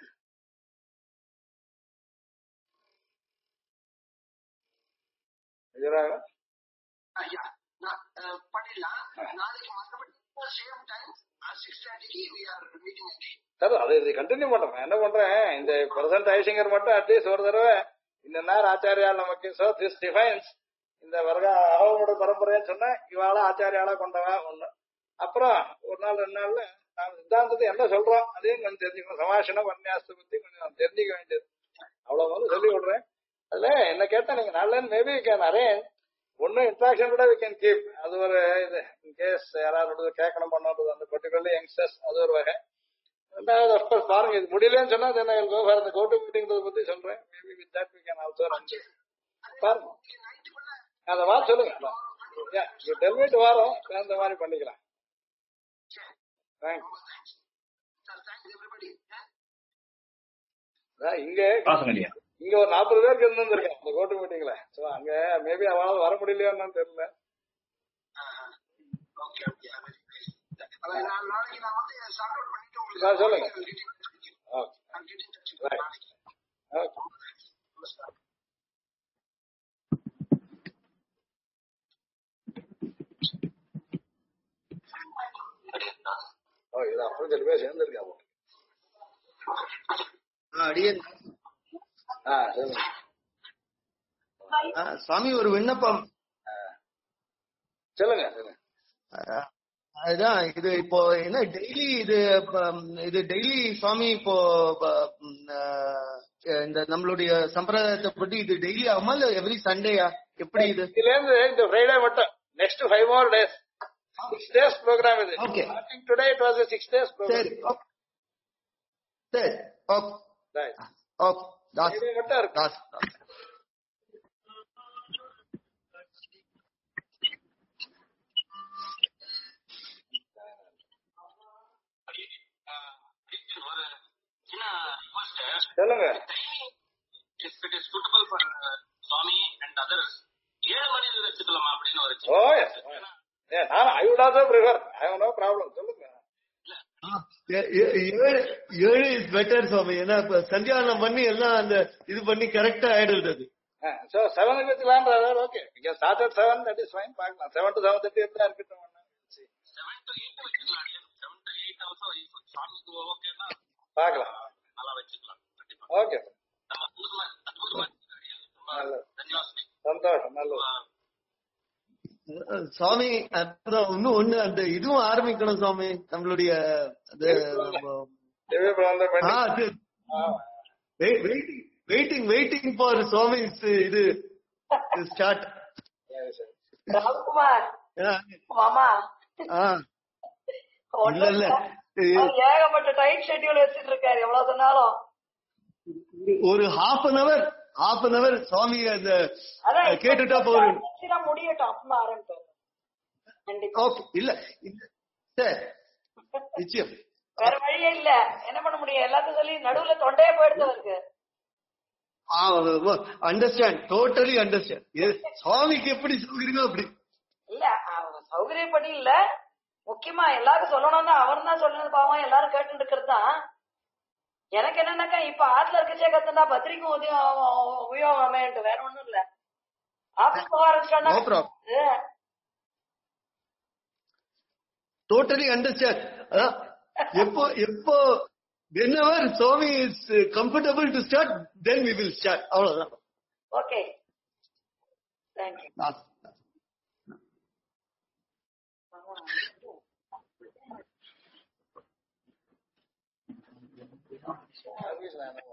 கண்டினியூ பண்றேன். என்ன பண்றேன், இந்த பிரசன்ட் ஐசிங்கர் மட்டும் அட்லீஸ்ட் ஒரு தடவை இந்த நேரம் ஆச்சாரியால் நமக்கு சோ திஸ் டிஃபைன்ஸ் இந்த வர்க அகவனோட பரம்பரைன்னு சொன்னா இவாள ஆச்சாரியாலா கொண்டவா ஒண்ணு. அப்புறம் ஒரு நாள் 2 நாள்ல நாம் சித்தாந்தத்தை என்ன சொல்றோம் அதையும் கொஞ்சம் தெரிஞ்சுக்கணும். சமாஷணம் உபன்யாசத்தை பத்தி கொஞ்சம் தெரிஞ்சுக்க வேண்டியது அவ்வளவு வந்து சொல்லி விடுறேன். அதுல என்ன கேட்டா நீங்க நாள்ல மேபி கேன் அரேஞ்ச் ஒன்னும் இன்ட்ராக்ஷன் கூட வி கேன் கீப். அது ஒரு இது இன்கேஸ் யாராவது கேட்கணும் பண்ணது அந்த பர்டிகுலர்லி யங்ஸ்டர்ஸ் அது ஒரு வகை. ரெண்டாவது அப்கோர்ஸ் பாருங்க இது முடியலன்னு சொன்னா அந்த கோட்டு மீட்டிங் பத்தி சொல்றேன். Maybe with that we can also run பாருங்க. அத வா சொல்லுங்க. டெல்மிட் வாரம் அந்த மாதிரி பண்ணிக்கலாம். இங்க இங்க ஒரு 40 பேருக்கு இருந்திருக்கேன் அந்த கோட்டு மீட்டிங்ல. சோ அங்க மேபி அவனால வர முடியலையான்னு தெரியல. சொல்லுங்க. இது அப்புறம் சில பேர் சேர்ந்திருக்கா. சுவாமி ஒரு விண்ணப்பம். சொல்லுங்க. அதுதான் இது இப்போ என்ன டெய்லி இது டெய்லி சுவாமி இப்போ இந்த நம்மளுடைய சம்பிரதாயத்தை பத்தி இது டெய்லி ஆகுமா இல்ல எவ்ரி சண்டேயா எப்படி? இது இதுல இருந்து இந்த ஃப்ரைடே மட்டும் next 5 more days 6 days program இது. Okay. Today it was a 6 days program. சரி சரி ஓகே ரைட் ஓகே. தாஸ் மட்டும் இருக்கு. தாஸ் சொல்லுங்க. I would also prefer. I have no problem. சொல்லுங்க. 7 is better சுவாமி. ஏன்னா இப்ப சந்தியானம் பண்ணி எல்லாம் அந்த இது பண்ணி கரெக்டா ஆயிடுது. So 7 வச்சுக்கலாம்ன்றாரு. ஓகே. நீங்க start at 7 that is fine. பார்க்கலாம். 7 to 7:30 இருந்தா இருக்கட்டும். 7 to 8 வச்சுக்கலாம். 7 to 8 also சாமிக்கு ஓகேனா பார்க்கலாம். நல்லா வச்சுக்கலாம். ஓகே. சந்தோஷம். நல்லது சுவாமி. அப்புறம் இன்னும் ஒண்ணு அந்த இதுவும் ஆரம்பிக்கணும் சுவாமி. நம்மளுடைய வெயிட்டிங் ஃபார் சுவாமி இது ஸ்டார்ட். ராம்குமார் மாமா இல்ல ஏகப்பட்ட டைட் ஷெட்யூல் வச்சிட்டு இருக்காரு. எவ்வளவு சொன்னாலும் ஒரு half an hour half an hour சுவாமி அந்த அதான் கேட்டுட்டா போறோம். முடியட்டும் அப்புறமா ஆரம்பிப்போம். ஓகே. இல்ல சார் நிச்சயம் வேற வழியே இல்ல, என்ன பண்ண முடியும், எல்லாத்தையும் சொல்லி நடுவுல தொண்டையே போயிடுது அவருக்கு. Understand, totally understand. சுவாமிக்கு எப்படி சொல்றீங்க அப்படி இல்ல, அவங்க சௌகரியப்படி இல்ல, முக்கியமா எல்லாரும் சொல்லணும்னா அவர் தான் சொல்லணும். பாவம் எல்லாரும் கேட்டு இருக்கிறது தான். எனக்கு என்னன்னாக்கா இப்ப ஆத்துல இருக்கச்சே கத்துனா பத்திரிக்கும் உபயோகம் அமையன்ட்டு, வேற ஒண்ணும் இல்ல. ஆபீஸ் போக ஆரம்பிச்சோன்னா டோட்டலி அண்டர்ஸ்டாண்ட். எப்போ whenever Swami is comfortable to start, then we will start. அவ்வளவுதான். Okay. Thank you.